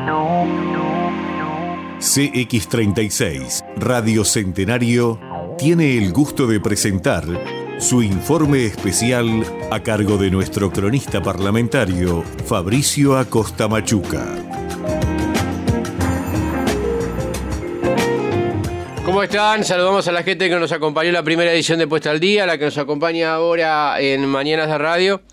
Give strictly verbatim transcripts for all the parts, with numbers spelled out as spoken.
C X treinta y seis, Radio Centenario, tiene el gusto de presentar su informe especial a cargo de nuestro cronista parlamentario, Fabricio Acosta Machuca. ¿Cómo están? Saludamos a la gente que nos acompañó en la primera edición de Puesta al Día, la que nos acompaña ahora en Mañanas de Radio.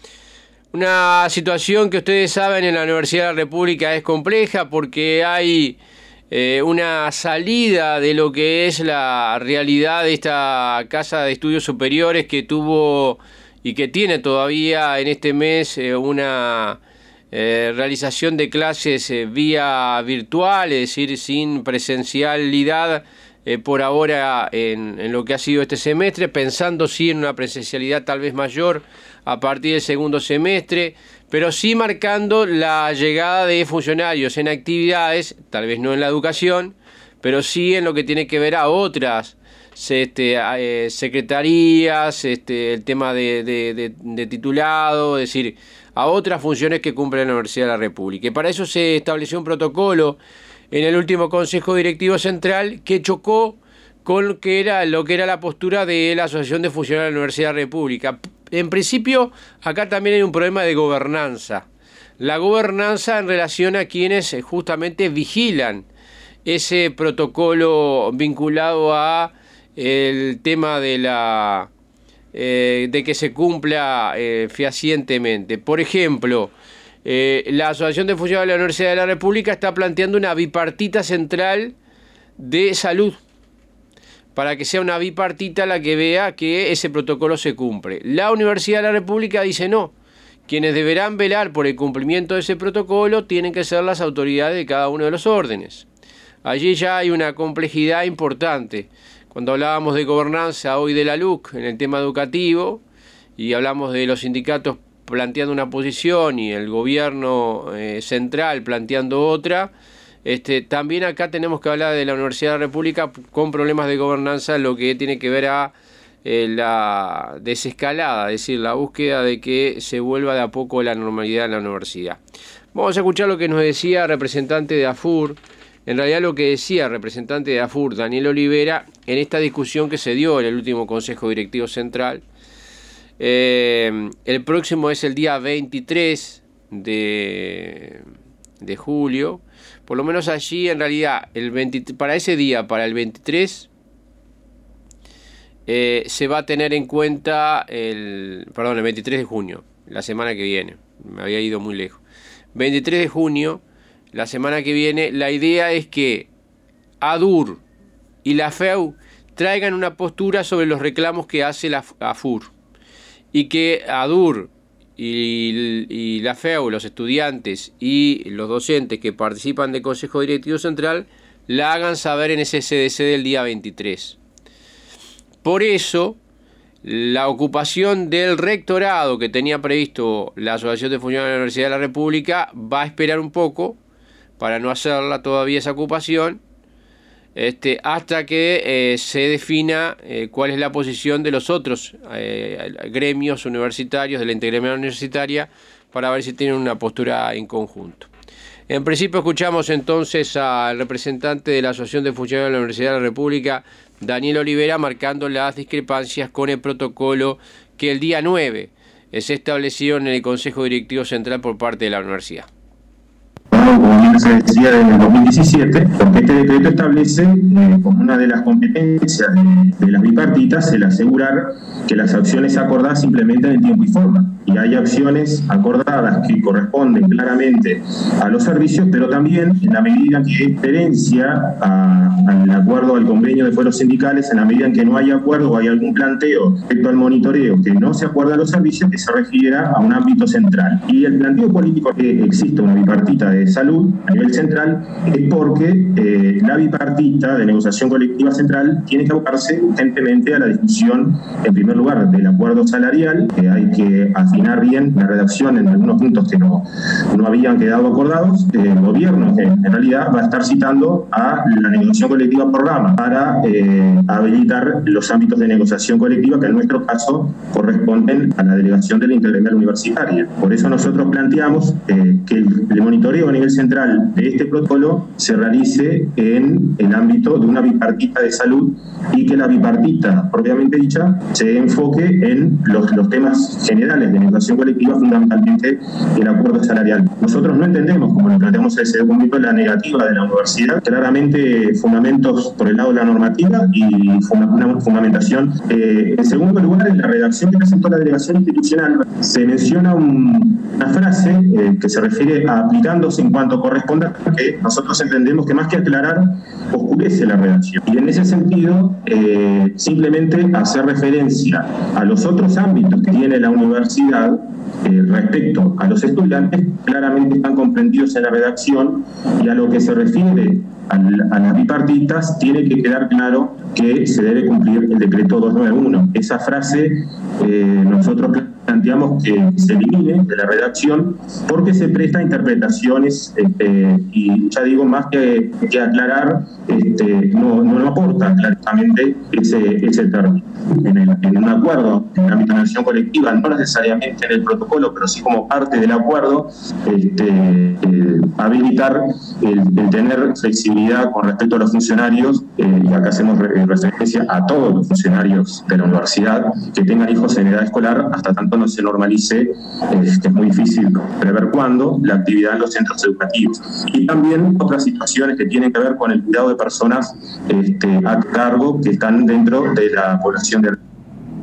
Una situación que ustedes saben en la Universidad de la República es compleja porque hay eh, una salida de lo que es la realidad de esta Casa de Estudios Superiores que tuvo y que tiene todavía en este mes eh, una eh, realización de clases eh, vía virtual, es decir, sin presencialidad eh, por ahora en, en lo que ha sido este semestre, pensando sí en una presencialidad tal vez mayor a partir del segundo semestre, pero sí marcando la llegada de funcionarios en actividades, tal vez no en la educación, pero sí en lo que tiene que ver a otras este, eh, secretarías, este, el tema de, de, de, de titulado, es decir, a otras funciones que cumple la Universidad de la República. Y para eso se estableció un protocolo en el último Consejo Directivo Central que chocó con lo que era, lo que era la postura de la Asociación de Funcionarios de la Universidad de la República. En principio, acá también hay un problema de gobernanza. La gobernanza en relación a quienes justamente vigilan ese protocolo vinculado a el tema de la eh, de que se cumpla eh, fehacientemente. Por ejemplo, eh, la Asociación de Funcionarios de la Universidad de la República está planteando una bipartita central de salud, para que sea una bipartita la que vea que ese protocolo se cumple. La Universidad de la República dice no. Quienes deberán velar por el cumplimiento de ese protocolo tienen que ser las autoridades de cada uno de los órdenes. Allí ya hay una complejidad importante. Cuando hablábamos de gobernanza hoy de la L U C en el tema educativo y hablamos de los sindicatos planteando una posición y el gobierno eh, central planteando otra, Este, también acá tenemos que hablar de la Universidad de la República con problemas de gobernanza, lo que tiene que ver a eh, la desescalada, es decir, la búsqueda de que se vuelva de a poco la normalidad en la universidad. Vamos a escuchar lo que nos decía el representante de AFUR, en realidad lo que decía el representante de AFUR, Daniel Olivera, en esta discusión que se dio en el último Consejo Directivo Central. Eh, el próximo es el día veintitrés de, de julio. Por lo menos allí, en realidad, el veinte, para ese día, para el veintitrés, eh, se va a tener en cuenta, el perdón, el veintitrés de junio, la semana que viene. Me había ido muy lejos. veintitrés de junio, la semana que viene, la idea es que ADUR y la FEU traigan una postura sobre los reclamos que hace la AFUR. Y que ADUR Y, y la FEU, los estudiantes y los docentes que participan del Consejo Directivo Central la hagan saber en ese C D C del día veintitrés. Por eso, la ocupación del rectorado que tenía previsto la Asociación de Funcionarios de la Universidad de la República va a esperar un poco para no hacerla todavía esa ocupación, Este, hasta que eh, se defina eh, cuál es la posición de los otros eh, gremios universitarios, de la intergremial universitaria, para ver si tienen una postura en conjunto. En principio escuchamos entonces al representante de la Asociación de Funcionarios de la Universidad de la República, Daniel Olivera, marcando las discrepancias con el protocolo que el día nueve se estableció en el Consejo Directivo Central por parte de la universidad. Como bien se decía, en el dos mil diecisiete, porque este decreto establece eh, como una de las competencias de, de las bipartitas el asegurar que las acciones acordadas se implementen en tiempo y forma. Y hay acciones acordadas que corresponden claramente a los servicios, pero también en la medida que diferencia a, al acuerdo al convenio de fueros sindicales, en la medida en que no hay acuerdo o hay algún planteo respecto al monitoreo que no se acuerda a los servicios, que se refiera a un ámbito central. Y el planteo político que existe una bipartita de salud a nivel central es porque eh, la bipartita de negociación colectiva central tiene que abocarse urgentemente a la discusión, en primer lugar, del acuerdo salarial, que hay que afinar afinar bien la redacción en algunos puntos que no, no habían quedado acordados, el gobierno en, en realidad va a estar citando a la negociación colectiva por rama para eh, habilitar los ámbitos de negociación colectiva que en nuestro caso corresponden a la delegación de la intergremial universitaria. Por eso nosotros planteamos eh, que el, el monitoreo a nivel central de este protocolo se realice en el ámbito de una bipartita de salud y que la bipartita propiamente dicha se enfoque en los, los temas generales de negociación colectiva, fundamentalmente el acuerdo salarial. Nosotros no entendemos, como lo planteamos en ese documento, la negativa de la universidad, claramente fundamentos por el lado de la normativa y una fundamentación. Eh, en segundo lugar, en la redacción que presentó la delegación institucional se menciona un, una frase eh, que se refiere a aplicándose en cuanto corresponda, que nosotros entendemos que más que aclarar, oscurece la redacción. Y en ese sentido, eh, simplemente hacer referencia a los otros ámbitos que tiene la universidad eh, respecto a los estudiantes, claramente están comprendidos en la redacción, y a lo que se refiere a, a las bipartitas, tiene que quedar claro que se debe cumplir el decreto doscientos noventa y uno. Esa frase eh, nosotros planteamos que se elimine de la redacción porque se presta a interpretaciones este, y ya digo, más que, que aclarar, este, no, no, no aporta claramente ese, ese término. En, el, en un acuerdo, en el ámbito de negociación colectiva, no necesariamente en el protocolo, pero sí como parte del acuerdo, este, eh, habilitar el, el tener flexibilidad con respecto a los funcionarios, eh, y acá hacemos re, referencia a todos los funcionarios de la universidad que tengan hijos en edad escolar, hasta tanto no se normalice, eh, que es muy difícil prever cuándo, la actividad en los centros educativos. Y también otras situaciones que tienen que ver con el cuidado de personas este, a cargo que están dentro de la población de riesgo.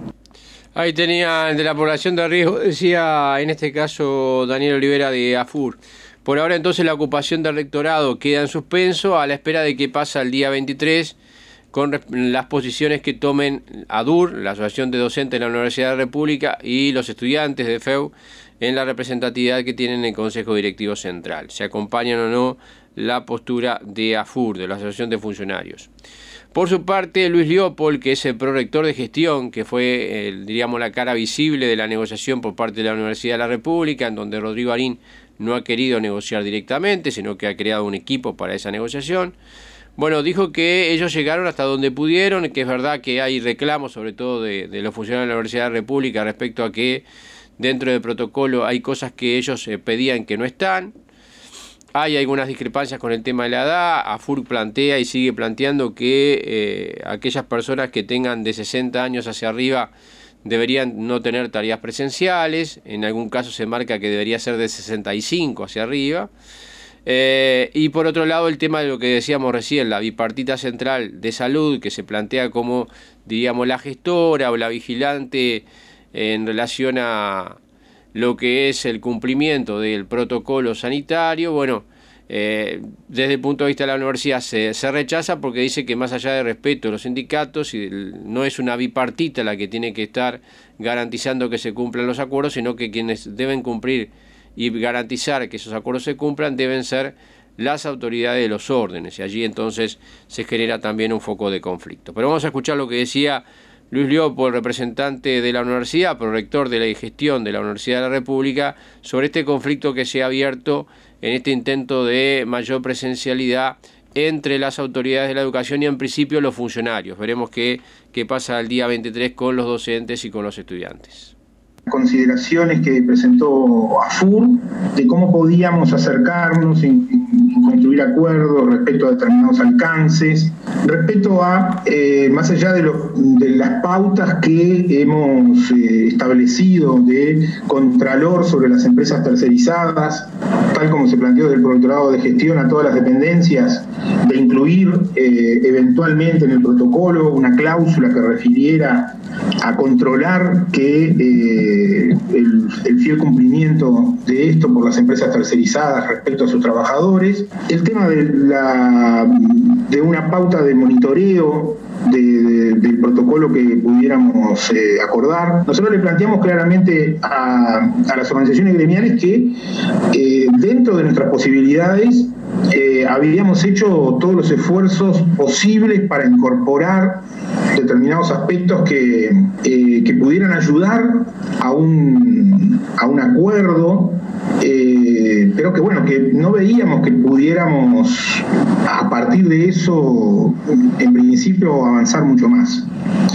Ahí tenía de la población de riesgo, decía en este caso Daniel Olivera de AFUR. Por ahora entonces la ocupación del rectorado queda en suspenso a la espera de que pasa el día veintitrés con las posiciones que tomen ADUR, la Asociación de Docentes de la Universidad de la República, y los estudiantes de F E U en la representatividad que tienen en el Consejo Directivo Central. Se acompañan o no la postura de AFUR, de la Asociación de Funcionarios. Por su parte, Luis Leopold, que es el prorector de gestión, que fue, el, diríamos, la cara visible de la negociación por parte de la Universidad de la República, en donde Rodrigo Arín no ha querido negociar directamente, sino que ha creado un equipo para esa negociación. Bueno, dijo que ellos llegaron hasta donde pudieron, que es verdad que hay reclamos, sobre todo de, de los funcionarios de la Universidad de la República, respecto a que dentro del protocolo hay cosas que ellos eh, pedían que no están. Hay algunas discrepancias con el tema de la edad. AFUR plantea y sigue planteando que eh, aquellas personas que tengan de sesenta años hacia arriba deberían no tener tareas presenciales. En algún caso se marca que debería ser de sesenta y cinco hacia arriba. Eh, y por otro lado, el tema de lo que decíamos recién, la bipartita central de salud, que se plantea como, diríamos, la gestora o la vigilante en relación a lo que es el cumplimiento del protocolo sanitario. Bueno, eh, desde el punto de vista de la universidad se, se rechaza porque dice que más allá de respeto a los sindicatos, y no es una bipartita la que tiene que estar garantizando que se cumplan los acuerdos, sino que quienes deben cumplir y garantizar que esos acuerdos se cumplan deben ser las autoridades de los órdenes, y allí entonces se genera también un foco de conflicto. Pero vamos a escuchar lo que decía Luis Leopold, representante de la universidad, prorector de la gestión de la Universidad de la República, sobre este conflicto que se ha abierto en este intento de mayor presencialidad entre las autoridades de la educación y en principio los funcionarios. Veremos qué, qué pasa el día veintitrés con los docentes y con los estudiantes. Consideraciones que presentó AFUR de cómo podíamos acercarnos y, y construir acuerdos respecto a determinados alcances, respecto a, eh, más allá de, lo, de las pautas que hemos eh, establecido de contralor sobre las empresas tercerizadas, tal como se planteó del Prorectorado de Gestión a todas las dependencias, de incluir eh, eventualmente en el protocolo una cláusula que refiriera a controlar que eh, el, el fiel cumplimiento de esto por las empresas tercerizadas respecto a sus trabajadores, el tema de, la, de una pauta de monitoreo de, de, del protocolo que pudiéramos eh, acordar. Nosotros le planteamos claramente a, a las organizaciones gremiales que eh, dentro de nuestras posibilidades eh, habíamos hecho todos los esfuerzos posibles para incorporar determinados aspectos que, eh, que pudieran ayudar a un, a un acuerdo, eh, pero que bueno, que no veíamos que pudiéramos a partir de eso en principio avanzar mucho más.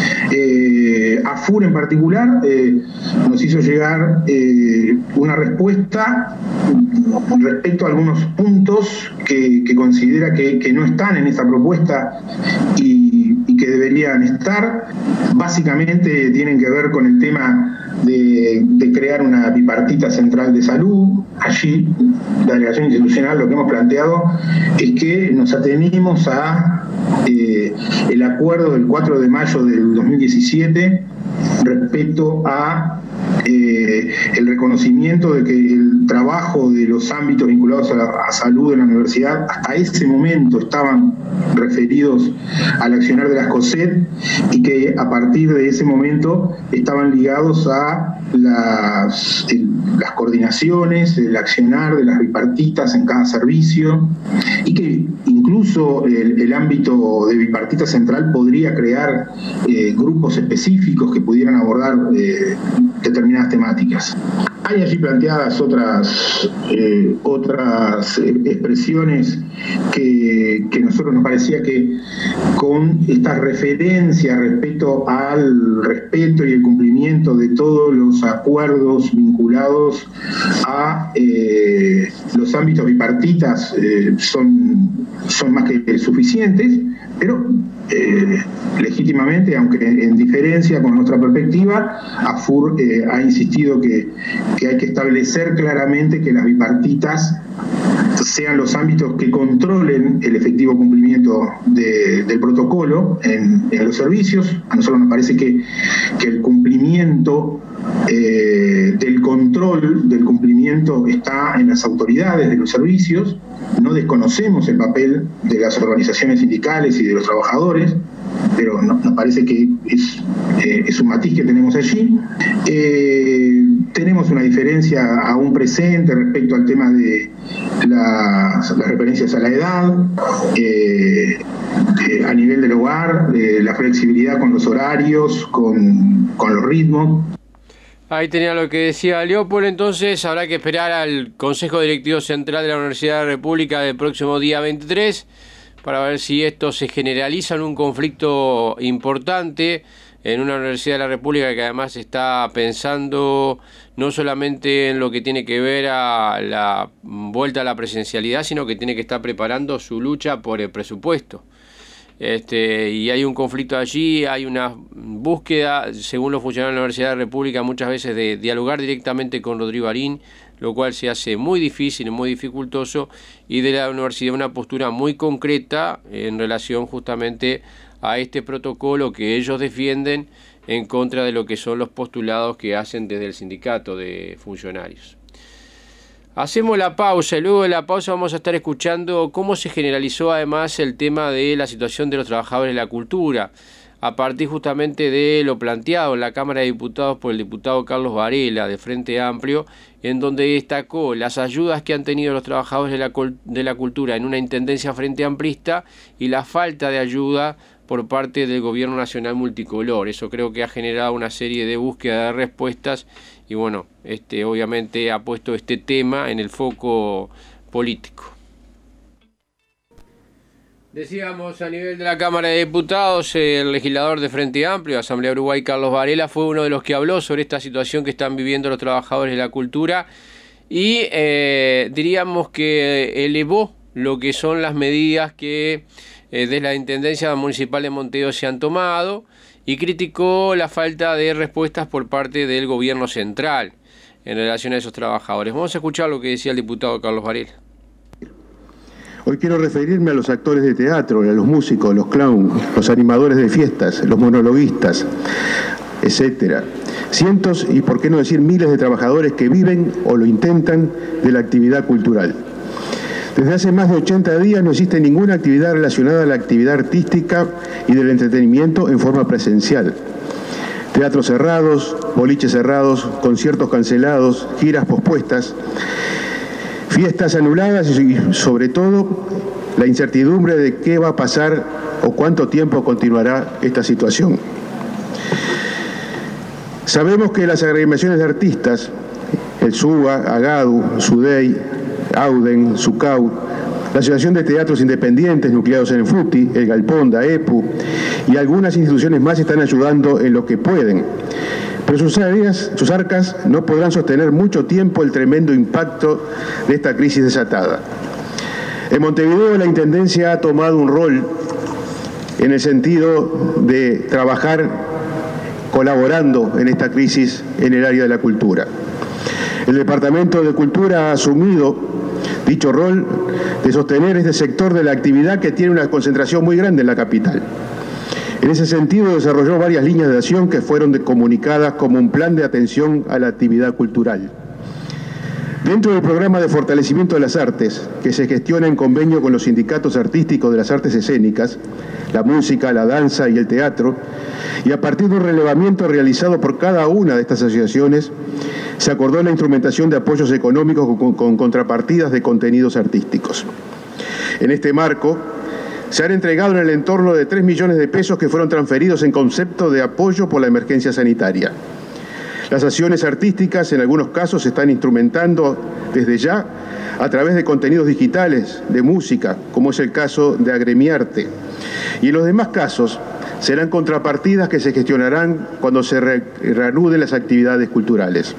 Eh, AFUR en particular eh, nos hizo llegar eh, una respuesta respecto a algunos puntos que, que considera que, que no están en esta propuesta y, y que deberían estar. Básicamente tienen que ver con el tema de, de crear una bipartita central de salud. Allí la delegación institucional lo que hemos planteado es que nos atenimos a eh, el acuerdo del cuatro de mayo del dos mil diecisiete respecto a eh, el reconocimiento de que el trabajo de los ámbitos vinculados a la a salud en la universidad hasta ese momento estaban referidos al accionar de las COSET y que a partir de ese momento estaban ligados a las, el, las coordinaciones, el accionar de las bipartitas en cada servicio, y que incluso el, el ámbito de bipartita central podría crear eh, grupos específicos que pudieran abordar eh, determinadas temáticas. Hay allí planteadas otras, eh, otras eh, expresiones que, que a nosotros nos parecía que con esta referencia respecto al respeto y el cumplimiento de todos los acuerdos vinculados a eh, los ámbitos bipartitas eh, son, son más que suficientes, pero eh, legítimamente, aunque en diferencia con nuestra perspectiva, AFUR eh, ha insistido que, que hay que establecer claramente que las bipartitas sean los ámbitos que controlen el efectivo cumplimiento de, del protocolo en, en los servicios. A nosotros nos parece que, que el cumplimiento eh, del control del cumplimiento está en las autoridades de los servicios. No desconocemos el papel de las organizaciones sindicales y de los trabajadores, pero no, nos parece que es, eh, es un matiz que tenemos allí. Eh, tenemos una diferencia aún presente respecto al tema de las, las referencias a la edad, eh, eh, a nivel del hogar, eh, la flexibilidad con los horarios, con, con los ritmos. Ahí tenía lo que decía Leopold. Entonces habrá que esperar al Consejo Directivo Central de la Universidad de la República del próximo día veintitrés para ver si esto se generaliza en un conflicto importante en una Universidad de la República que además está pensando no solamente en lo que tiene que ver a la vuelta a la presencialidad, sino que tiene que estar preparando su lucha por el presupuesto. Este, y hay un conflicto allí, hay una búsqueda, según los funcionarios de la Universidad de la República, muchas veces de dialogar directamente con Rodrigo Arín, lo cual se hace muy difícil y muy dificultoso, y de la universidad una postura muy concreta en relación justamente a este protocolo que ellos defienden en contra de lo que son los postulados que hacen desde el sindicato de funcionarios. Hacemos la pausa y luego de la pausa vamos a estar escuchando cómo se generalizó además el tema de la situación de los trabajadores de la cultura, a partir justamente de lo planteado en la Cámara de Diputados por el diputado Carlos Varela de Frente Amplio, en donde destacó las ayudas que han tenido los trabajadores de la, de la cultura en una intendencia frente amplista y la falta de ayuda por parte del gobierno nacional multicolor. Eso creo que ha generado una serie de búsquedas de respuestas y bueno, este, obviamente ha puesto este tema en el foco político. Decíamos, a nivel de la Cámara de Diputados, el legislador de Frente Amplio, Asamblea Uruguay, Carlos Varela, fue uno de los que habló sobre esta situación que están viviendo los trabajadores de la cultura y eh, diríamos que elevó lo que son las medidas que eh, desde la Intendencia Municipal de Montevideo se han tomado y criticó la falta de respuestas por parte del gobierno central en relación a esos trabajadores. Vamos a escuchar lo que decía el diputado Carlos Varela. Hoy quiero referirme a los actores de teatro, a los músicos, los clowns, los animadores de fiestas, los monologuistas, etcétera. Cientos y por qué no decir miles de trabajadores que viven o lo intentan de la actividad cultural. Desde hace más de ochenta días no existe ninguna actividad relacionada a la actividad artística y del entretenimiento en forma presencial. Teatros cerrados, boliches cerrados, conciertos cancelados, giras pospuestas, fiestas anuladas y sobre todo la incertidumbre de qué va a pasar o cuánto tiempo continuará esta situación. Sabemos que las agremiaciones de artistas, el SUBA, AGADU, SUDEI, AUDEN, SUCAU, la Asociación de Teatros Independientes nucleados en el FUTI, el Galpón, DAEPU y algunas instituciones más están ayudando en lo que pueden. Pero sus áreas, sus arcas no podrán sostener mucho tiempo el tremendo impacto de esta crisis desatada. En Montevideo la Intendencia ha tomado un rol en el sentido de trabajar colaborando en esta crisis en el área de la cultura. El Departamento de Cultura ha asumido dicho rol de sostener este sector de la actividad que tiene una concentración muy grande en la capital. En ese sentido desarrolló varias líneas de acción que fueron comunicadas como un plan de atención a la actividad cultural. Dentro del programa de fortalecimiento de las artes, que se gestiona en convenio con los sindicatos artísticos de las artes escénicas, la música, la danza y el teatro, y a partir de un relevamiento realizado por cada una de estas asociaciones, se acordó la instrumentación de apoyos económicos con, con contrapartidas de contenidos artísticos. En este marco, se han entregado en el entorno de tres millones de pesos que fueron transferidos en concepto de apoyo por la emergencia sanitaria. Las acciones artísticas en algunos casos se están instrumentando desde ya a través de contenidos digitales, de música, como es el caso de Agremiarte. Y en los demás casos serán contrapartidas que se gestionarán cuando se re reanuden las actividades culturales.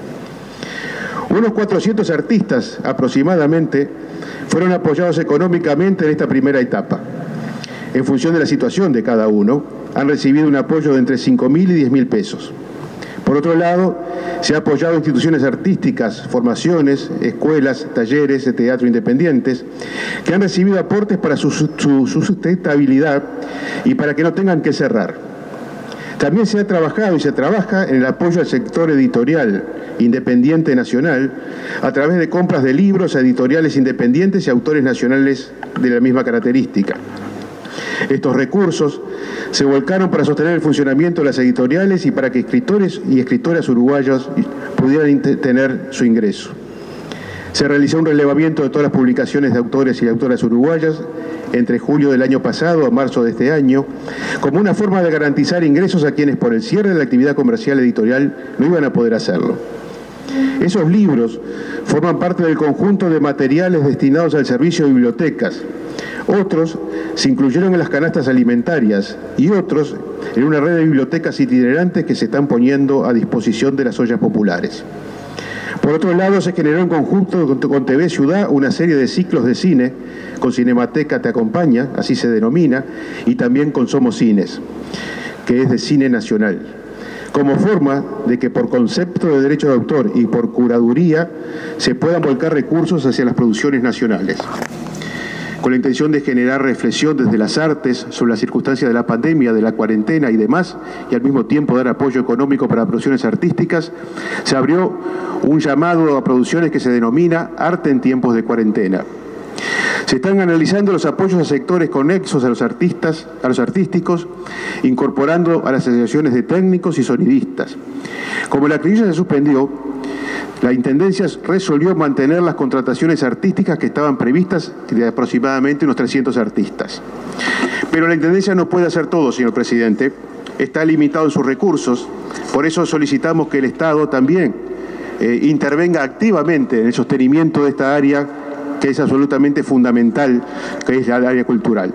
Unos cuatrocientos artistas aproximadamente fueron apoyados económicamente en esta primera etapa. En función de la situación de cada uno, han recibido un apoyo de entre cinco mil y diez mil pesos. Por otro lado, se ha apoyado a instituciones artísticas, formaciones, escuelas, talleres de teatro independientes, que han recibido aportes para su, su, su sustentabilidad y para que no tengan que cerrar. También se ha trabajado y se trabaja en el apoyo al sector editorial independiente nacional a través de compras de libros a editoriales independientes y autores nacionales de la misma característica. Estos recursos se volcaron para sostener el funcionamiento de las editoriales y para que escritores y escritoras uruguayos pudieran tener su ingreso. Se realizó un relevamiento de todas las publicaciones de autores y autoras uruguayas entre julio del año pasado a marzo de este año, como una forma de garantizar ingresos a quienes por el cierre de la actividad comercial editorial no iban a poder hacerlo. Esos libros forman parte del conjunto de materiales destinados al servicio de bibliotecas. Otros se incluyeron en las canastas alimentarias y otros en una red de bibliotecas itinerantes que se están poniendo a disposición de las ollas populares. Por otro lado, se generó en conjunto con T V Ciudad una serie de ciclos de cine, con Cinemateca Te Acompaña, así se denomina, y también con Somos Cines, que es de cine nacional, como forma de que por concepto de derecho de autor y por curaduría se puedan volcar recursos hacia las producciones nacionales. Con la intención de generar reflexión desde las artes sobre las circunstancias de la pandemia, de la cuarentena y demás, y al mismo tiempo dar apoyo económico para producciones artísticas, se abrió un llamado a producciones que se denomina Arte en tiempos de cuarentena. Se están analizando los apoyos a sectores conexos a los artistas, a los artísticos, incorporando a las asociaciones de técnicos y sonidistas. Como la crisis se suspendió, la Intendencia resolvió mantener las contrataciones artísticas que estaban previstas de aproximadamente unos trescientos artistas. Pero la Intendencia no puede hacer todo, señor presidente. Está limitado en sus recursos. Por eso solicitamos que el Estado también eh, intervenga activamente en el sostenimiento de esta área que es absolutamente fundamental, que es la área cultural.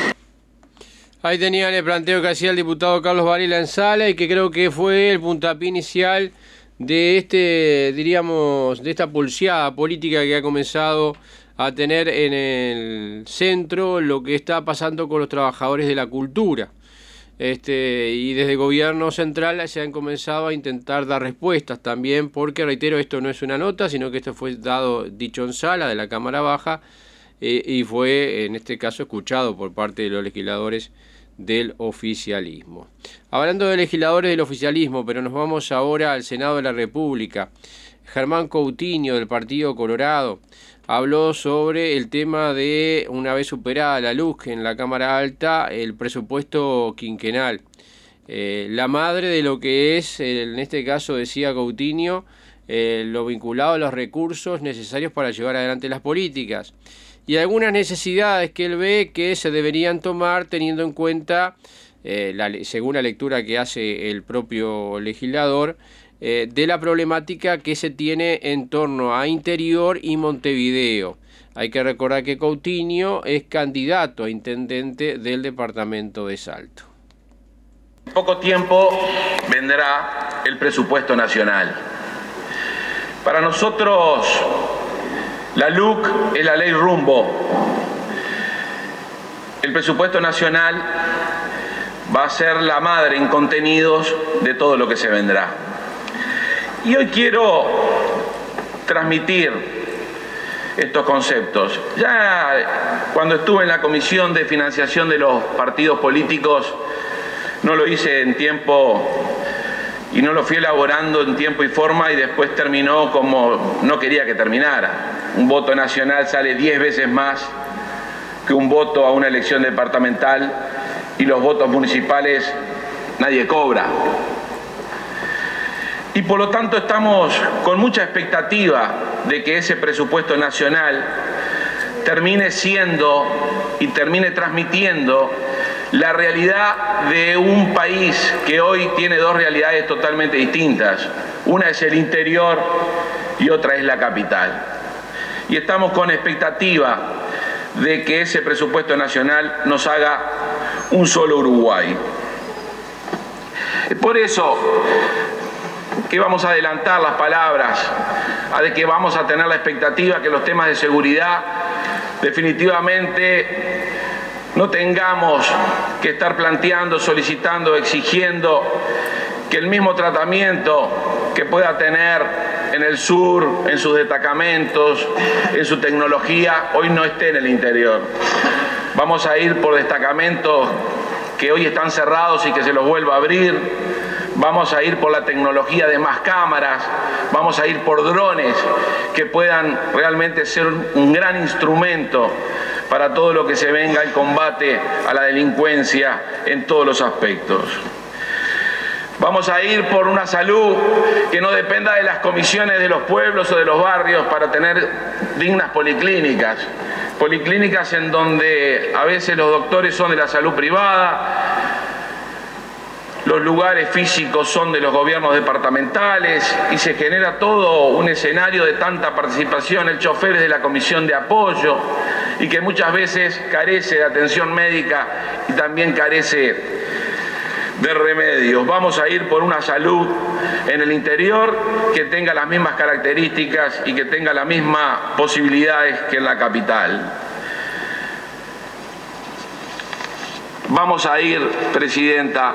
Ahí tenían el planteo que hacía el diputado Carlos Varela en sala y que creo que fue el puntapié inicial de este, diríamos, de esta pulseada política que ha comenzado a tener en el centro lo que está pasando con los trabajadores de la cultura. Este, y desde el gobierno central se han comenzado a intentar dar respuestas también, porque reitero, esto no es una nota, sino que esto fue dado, dicho en sala de la Cámara Baja, eh, y fue en este caso escuchado por parte de los legisladores del oficialismo. Hablando de legisladores del oficialismo, pero nos vamos ahora al Senado de la República. Germán Coutinho, del Partido Colorado, habló sobre el tema de, una vez superada la luz en la Cámara Alta, el presupuesto quinquenal. Eh, la madre de lo que es, en este caso decía Coutinho, eh, lo vinculado a los recursos necesarios para llevar adelante las políticas. y algunas necesidades que él ve que se deberían tomar teniendo en cuenta, eh, la, según la lectura que hace el propio legislador, eh, de la problemática que se tiene en torno a Interior y Montevideo. Hay que recordar que Coutinho es candidato a intendente del departamento de Salto. En poco tiempo vendrá el presupuesto nacional. Para nosotros, la L U C es la ley rumbo. El presupuesto nacional va a ser la madre en contenidos de todo lo que se vendrá. Y hoy quiero transmitir estos conceptos. Ya cuando estuve en la Comisión de Financiación de los Partidos Políticos, no lo hice en tiempo y no lo fui elaborando en tiempo y forma, y después terminó como no quería que terminara. Un voto nacional sale diez veces más que un voto a una elección departamental, y los votos municipales nadie cobra. Y por lo tanto estamos con mucha expectativa de que ese presupuesto nacional termine siendo y termine transmitiendo la realidad de un país que hoy tiene dos realidades totalmente distintas. Una es el interior y otra es la capital. Y estamos con expectativa de que ese presupuesto nacional nos haga un solo Uruguay. Por eso que vamos a adelantar las palabras, a de que vamos a tener la expectativa que los temas de seguridad definitivamente no tengamos que estar planteando, solicitando, exigiendo que el mismo tratamiento que pueda tener en el sur, en sus destacamentos, en su tecnología, hoy no esté en el interior. Vamos a ir por destacamentos que hoy están cerrados y que se los vuelva a abrir. Vamos a ir por la tecnología de más cámaras, vamos a ir por drones que puedan realmente ser un gran instrumento para todo lo que se venga el combate a la delincuencia en todos los aspectos. Vamos a ir por una salud que no dependa de las comisiones de los pueblos o de los barrios para tener dignas policlínicas. Policlínicas en donde a veces los doctores son de la salud privada, los lugares físicos son de los gobiernos departamentales y se genera todo un escenario de tanta participación. El chofer es de la comisión de apoyo y que muchas veces carece de atención médica y también carece de remedios. Vamos a ir por una salud en el interior que tenga las mismas características y que tenga las mismas posibilidades que en la capital. Vamos a ir, Presidenta,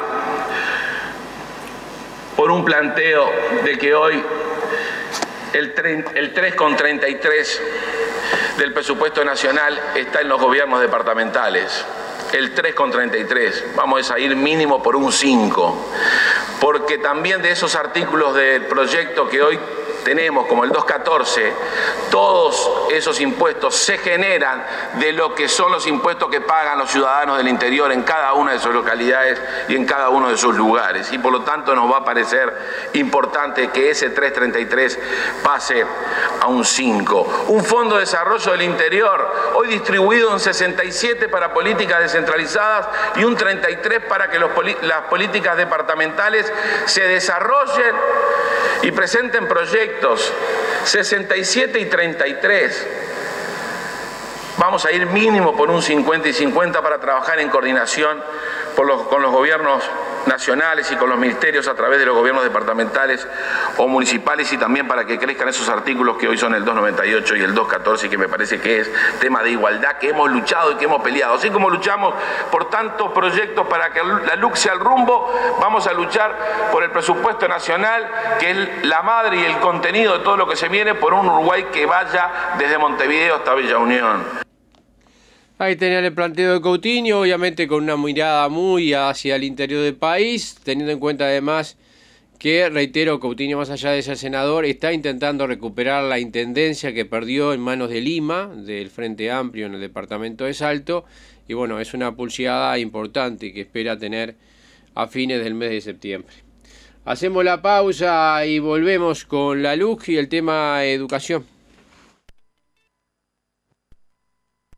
por un planteo de que hoy el, el tres coma treinta y tres del presupuesto nacional está en los gobiernos departamentales. El tres coma treinta y tres, vamos a ir mínimo por un cinco, porque también de esos artículos del proyecto que hoy tenemos, como el dos catorce, todos esos impuestos se generan de lo que son los impuestos que pagan los ciudadanos del interior en cada una de sus localidades y en cada uno de sus lugares. Y por lo tanto nos va a parecer importante que ese tres coma treinta y tres pase a un cinco. Un fondo de desarrollo del interior, hoy distribuido en sesenta y siete para políticas descentralizadas y un treinta y tres para que los, las políticas departamentales se desarrollen y presenten proyectos. Sesenta y siete y treinta y tres. Vamos a ir mínimo por un cincuenta y cincuenta para trabajar en coordinación por los, con los gobiernos nacionales y con los ministerios a través de los gobiernos departamentales o municipales, y también para que crezcan esos artículos que hoy son el dos noventa y ocho y el dos catorce, y que me parece que es tema de igualdad que hemos luchado y que hemos peleado. Así como luchamos por tantos proyectos para que la L U C sea el rumbo, vamos a luchar por el presupuesto nacional, que es la madre y el contenido de todo lo que se viene, por un Uruguay que vaya desde Montevideo hasta Villa Unión. Ahí tenían el planteo de Coutinho, obviamente con una mirada muy hacia el interior del país, teniendo en cuenta además que, reitero, Coutinho, más allá de ser senador, está intentando recuperar la intendencia que perdió en manos de Lima, del Frente Amplio en el departamento de Salto, y bueno, es una pulseada importante que espera tener a fines del mes de septiembre. Hacemos la pausa y volvemos con la L U C y el tema educación.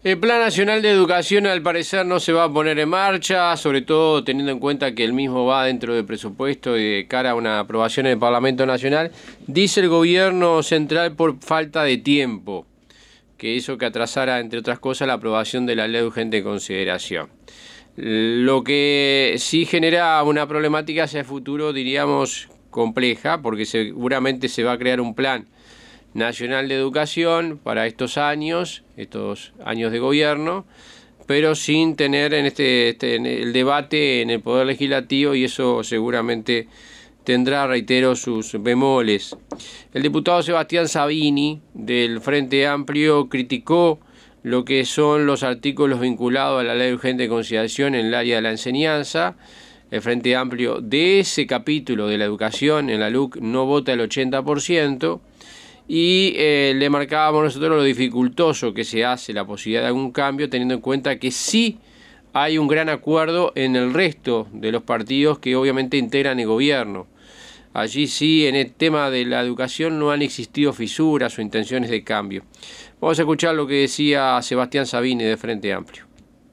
El Plan Nacional de Educación al parecer no se va a poner en marcha, sobre todo teniendo en cuenta que el mismo va dentro del presupuesto y de cara a una aprobación en el Parlamento Nacional, dice el gobierno central por falta de tiempo, que hizo que atrasara, entre otras cosas, la aprobación de la ley de urgente consideración. Lo que sí genera una problemática hacia el futuro, diríamos, compleja, porque seguramente se va a crear un plan nacional de educación para estos años, estos años de gobierno, pero sin tener en este, este en el debate en el Poder Legislativo, y eso seguramente tendrá, reitero, sus bemoles. El diputado Sebastián Sabini del Frente Amplio criticó lo que son los artículos vinculados a la ley de urgente consideración en el área de la enseñanza. El Frente Amplio de ese capítulo de la educación en la L U C no vota el ochenta por ciento, y eh, le marcábamos nosotros lo dificultoso que se hace la posibilidad de algún cambio, teniendo en cuenta que sí hay un gran acuerdo en el resto de los partidos que obviamente integran el gobierno. Allí sí, en el tema de la educación no han existido fisuras o intenciones de cambio. Vamos a escuchar lo que decía Sebastián Sabini de Frente Amplio.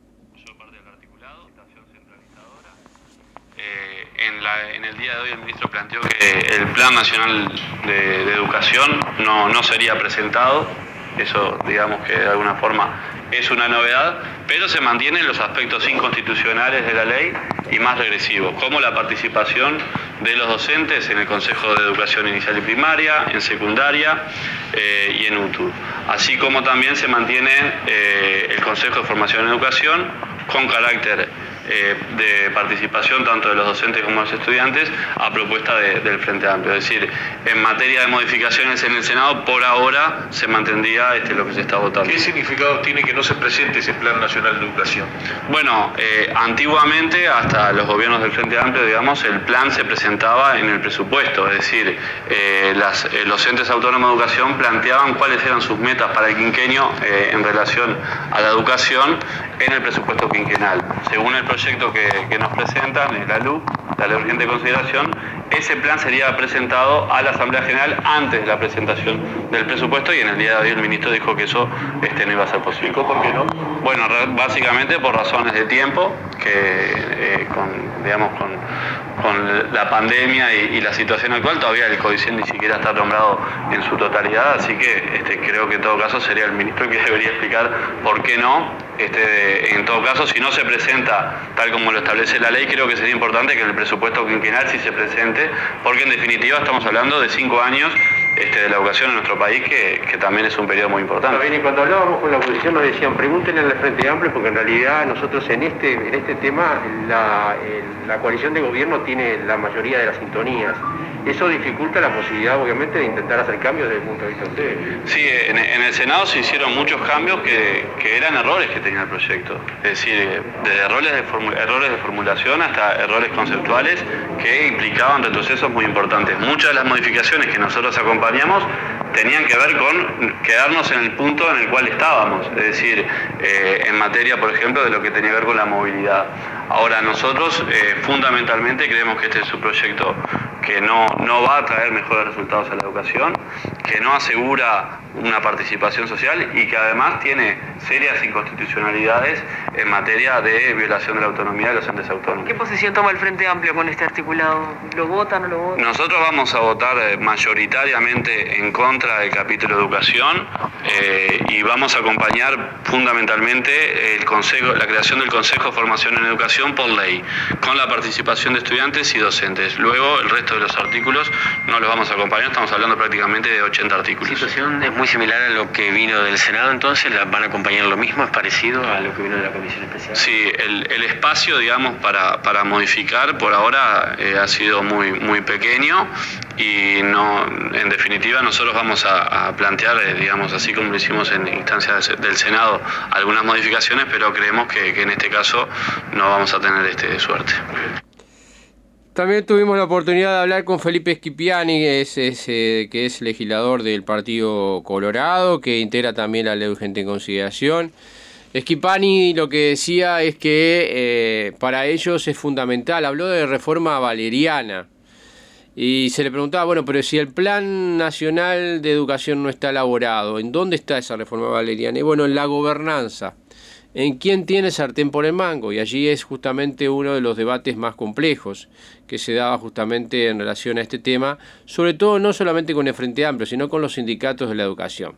En, la, en el día de hoy el ministro planteó que el Plan Nacional de, de Educación no, no sería presentado. Eso, digamos que de alguna forma es una novedad, pero se mantienen los aspectos inconstitucionales de la ley y más regresivos, como la participación de los docentes en el Consejo de Educación Inicial y Primaria, en secundaria eh, y en U T U. Así como también se mantiene eh, el Consejo de Formación en Educación con carácter Eh, de participación tanto de los docentes como de los estudiantes a propuesta de, del Frente Amplio. Es decir, en materia de modificaciones en el Senado, por ahora se mantendría este, lo que se está votando. ¿Qué significado tiene que no se presente ese Plan Nacional de Educación? Bueno, eh, antiguamente, hasta los gobiernos del Frente Amplio, digamos, el plan se presentaba en el presupuesto, es decir, eh, las, eh, los entes autónomos de educación planteaban cuáles eran sus metas para el quinquenio eh, en relación a la educación en el presupuesto quinquenal. Según el proyecto que, que nos presentan, la L U, la Ley de Urgente Consideración, ese plan sería presentado a la Asamblea General antes de la presentación del presupuesto, y en el día de hoy el ministro dijo que eso este, no iba a ser posible. ¿Por qué no? Bueno, básicamente por razones de tiempo, que eh, con, digamos, con, con la pandemia y, y la situación actual, todavía el CODICEN ni siquiera está nombrado en su totalidad, así que este, creo que en todo caso sería el ministro el que debería explicar por qué no. Este, en todo caso, si no se presenta tal como lo establece la ley, creo que sería importante que en el presupuesto quinquenal sí se presente, porque en definitiva estamos hablando de cinco años este, de la educación en nuestro país, que, que también es un periodo muy importante. Bien, y cuando hablábamos con la oposición nos decían, pregúntenle al Frente Amplio, porque en realidad nosotros en este, en este tema, la, el, la coalición de gobierno tiene la mayoría de las sintonías. Eso dificulta la posibilidad, obviamente, de intentar hacer cambios desde el punto de vista de ustedes. Sí, en, en el Senado se hicieron muchos cambios que, que eran errores que tenía el proyecto. Es decir, desde errores de, formu errores de formulación hasta errores conceptuales que implicaban retrocesos muy importantes. Muchas de las modificaciones que nosotros acompañamos tenían que ver con quedarnos en el punto en el cual estábamos. Es decir, eh, en materia, por ejemplo, de lo que tenía que ver con la movilidad. Ahora, nosotros eh, fundamentalmente creemos que este es un proyecto que no, no va a traer mejores resultados a la educación, que no asegura una participación social y que además tiene serias inconstitucionalidades en materia de violación de la autonomía de los entes autónomos. ¿Qué posición toma el Frente Amplio con este articulado? ¿Lo vota o no lo vota? Nosotros vamos a votar mayoritariamente en contra del capítulo de educación eh, y vamos a acompañar fundamentalmente el consejo, la creación del Consejo de Formación en Educación por ley, con la participación de estudiantes y docentes. Luego el resto de los artículos no los vamos a acompañar, estamos hablando prácticamente de ochenta artículos. La situación es muy similar a lo que vino del Senado, entonces, ¿la van a acompañar lo mismo? ¿Es parecido a lo que vino de la Comisión Especial? Sí, el, el espacio, digamos, para, para modificar por ahora eh, ha sido muy, muy pequeño y no, en definitiva nosotros vamos a, a plantear, eh, digamos, así como lo hicimos en instancias del Senado, algunas modificaciones, pero creemos que, que en este caso no vamos a tener este suerte. También tuvimos la oportunidad de hablar con Felipe Schipiani, que es, es, eh, que es legislador del Partido Colorado, que integra también la Ley de Urgente Consideración. Schipiani lo que decía es que eh, para ellos es fundamental, habló de reforma valeriana, y se le preguntaba, bueno, pero si el Plan Nacional de Educación no está elaborado, ¿en dónde está esa reforma valeriana? Y bueno, en la gobernanza. en quién tiene sartén por el mango, y allí es justamente uno de los debates más complejos que se daba justamente en relación a este tema, sobre todo no solamente con el Frente Amplio, sino con los sindicatos de la educación.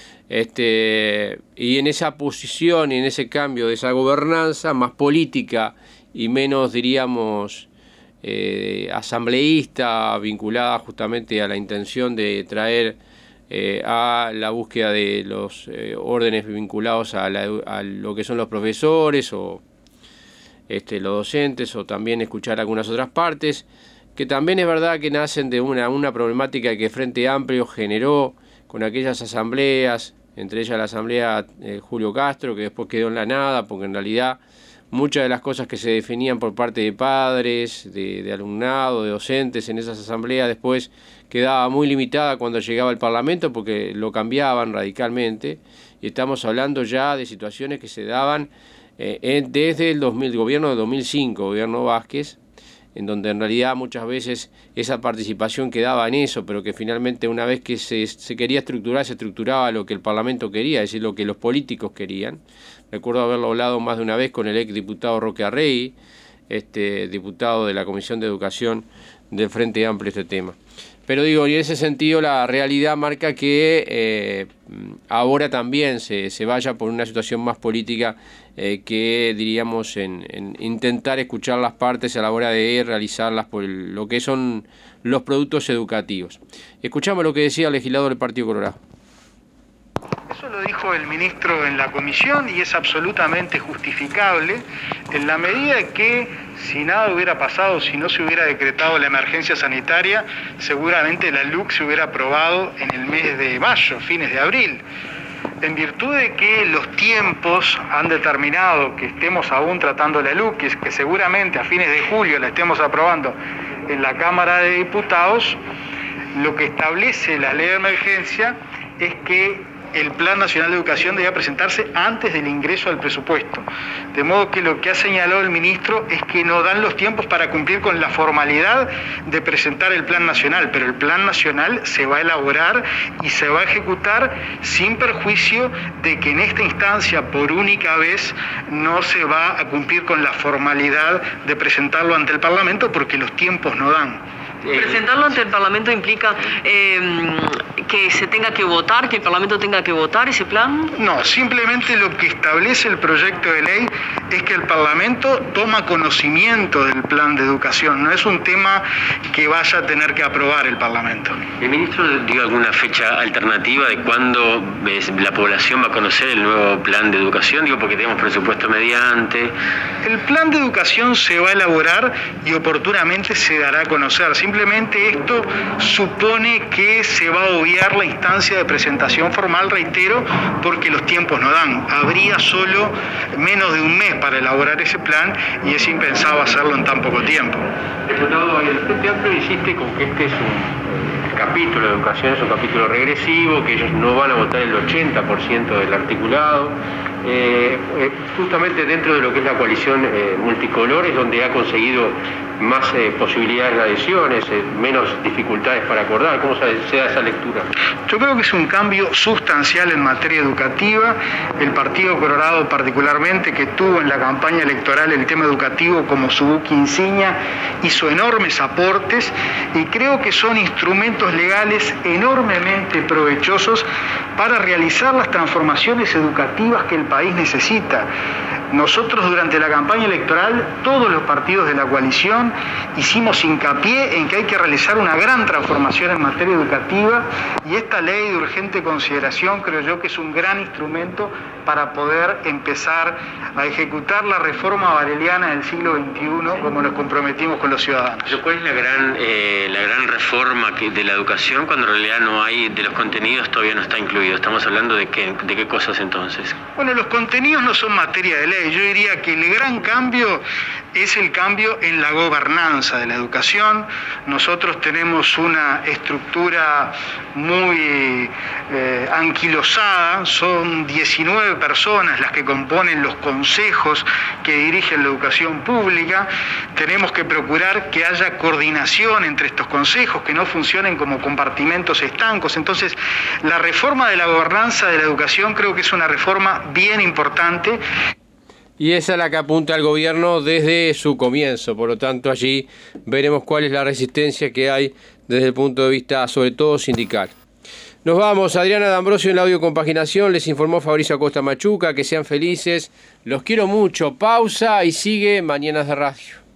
Este, y en esa posición y en ese cambio de esa gobernanza más política y menos, diríamos, eh, asambleísta, vinculada justamente a la intención de traer eh, a la búsqueda de los eh, órdenes vinculados a, la, a lo que son los profesores o este, los docentes, o también escuchar algunas otras partes, que también es verdad que nacen de una, una problemática que Frente Amplio generó con aquellas asambleas, entre ellas la asamblea eh, Julio Castro, que después quedó en la nada, porque en realidad muchas de las cosas que se definían por parte de padres, de, de alumnado, de docentes en esas asambleas, después quedaba muy limitada cuando llegaba al Parlamento, porque lo cambiaban radicalmente, y estamos hablando ya de situaciones que se daban eh, en, desde el dos mil, gobierno de dos mil cinco, gobierno Vázquez, en donde en realidad muchas veces esa participación quedaba en eso, pero que finalmente una vez que se, se quería estructurar, se estructuraba lo que el Parlamento quería, es decir, lo que los políticos querían. Recuerdo haberlo hablado más de una vez con el ex diputado Roque Arregui, este, diputado de la Comisión de Educación del Frente Amplio, este tema. Pero digo, y en ese sentido la realidad marca que eh, ahora también se, se vaya por una situación más política eh, que diríamos en, en intentar escuchar las partes a la hora de realizarlas por el, lo que son los productos educativos. Escuchamos lo que decía el legislador del Partido Colorado. Eso lo dijo el ministro en la comisión y es absolutamente justificable en la medida que si nada hubiera pasado, si no se hubiera decretado la emergencia sanitaria, seguramente la L U C se hubiera aprobado en el mes de mayo, fines de abril. En virtud de que los tiempos han determinado que estemos aún tratando la L U C, que seguramente a fines de julio la estemos aprobando en la Cámara de Diputados, lo que establece la ley de emergencia es que el Plan Nacional de Educación debía presentarse antes del ingreso al presupuesto. De modo que lo que ha señalado el ministro es que no dan los tiempos para cumplir con la formalidad de presentar el Plan Nacional, pero el Plan Nacional se va a elaborar y se va a ejecutar sin perjuicio de que en esta instancia, por única vez, no se va a cumplir con la formalidad de presentarlo ante el Parlamento porque los tiempos no dan. Presentarlo ante el Parlamento implica eh, que se tenga que votar, que el Parlamento tenga que votar ese plan. No, simplemente lo que establece el proyecto de ley es que el Parlamento toma conocimiento del plan de educación, no es un tema que vaya a tener que aprobar el Parlamento. ¿El ministro dio alguna fecha alternativa de cuándo la población va a conocer el nuevo plan de educación? Digo, porque tenemos presupuesto mediante. El plan de educación se va a elaborar y oportunamente se dará a conocer. Simplemente esto supone que se va a obviar la instancia de presentación formal, reitero, porque los tiempos no dan. Habría solo menos de un mes para elaborar ese plan y es impensado hacerlo en tan poco tiempo. Diputado, el Frente Amplio insiste con que este es un capítulo de educación, es un capítulo regresivo, que ellos no van a votar el ochenta por ciento del articulado. Eh, eh, justamente dentro de lo que es la coalición eh, multicolor es donde ha conseguido más eh, posibilidades de adhesiones, eh, menos dificultades para acordar. ¿Cómo se da esa lectura? Yo creo que es un cambio sustancial en materia educativa. El Partido Colorado particularmente, que tuvo en la campaña electoral el tema educativo como su buque insignia, hizo enormes aportes y creo que son instrumentos legales enormemente provechosos para realizar las transformaciones educativas que el país necesita. Nosotros durante la campaña electoral, todos los partidos de la coalición hicimos hincapié en que hay que realizar una gran transformación en materia educativa y esta ley de urgente consideración creo yo que es un gran instrumento para poder empezar a ejecutar la reforma vareliana del siglo veintiuno como nos comprometimos con los ciudadanos. ¿Pero cuál es la gran, eh, la gran reforma que, de la educación cuando en realidad no hay, de los contenidos todavía no está incluido? Estamos hablando de qué, de qué cosas entonces. Bueno, los contenidos no son materia de ley. Yo diría que el gran cambio es el cambio en la gobernanza de la educación. Nosotros tenemos una estructura muy eh, anquilosada, son diecinueve personas las que componen los consejos que dirigen la educación pública. Tenemos que procurar que haya coordinación entre estos consejos, que no funcionen como compartimentos estancos. Entonces, la reforma de la gobernanza de la educación creo que es una reforma bien importante. Y esa es la que apunta al gobierno desde su comienzo. Por lo tanto, allí veremos cuál es la resistencia que hay desde el punto de vista, sobre todo, sindical. Nos vamos. Adriana D'Ambrosio en la audiocompaginación. Les informó Fabricio Acosta Machuca. Que sean felices. Los quiero mucho. Pausa y sigue Mañanas de Radio.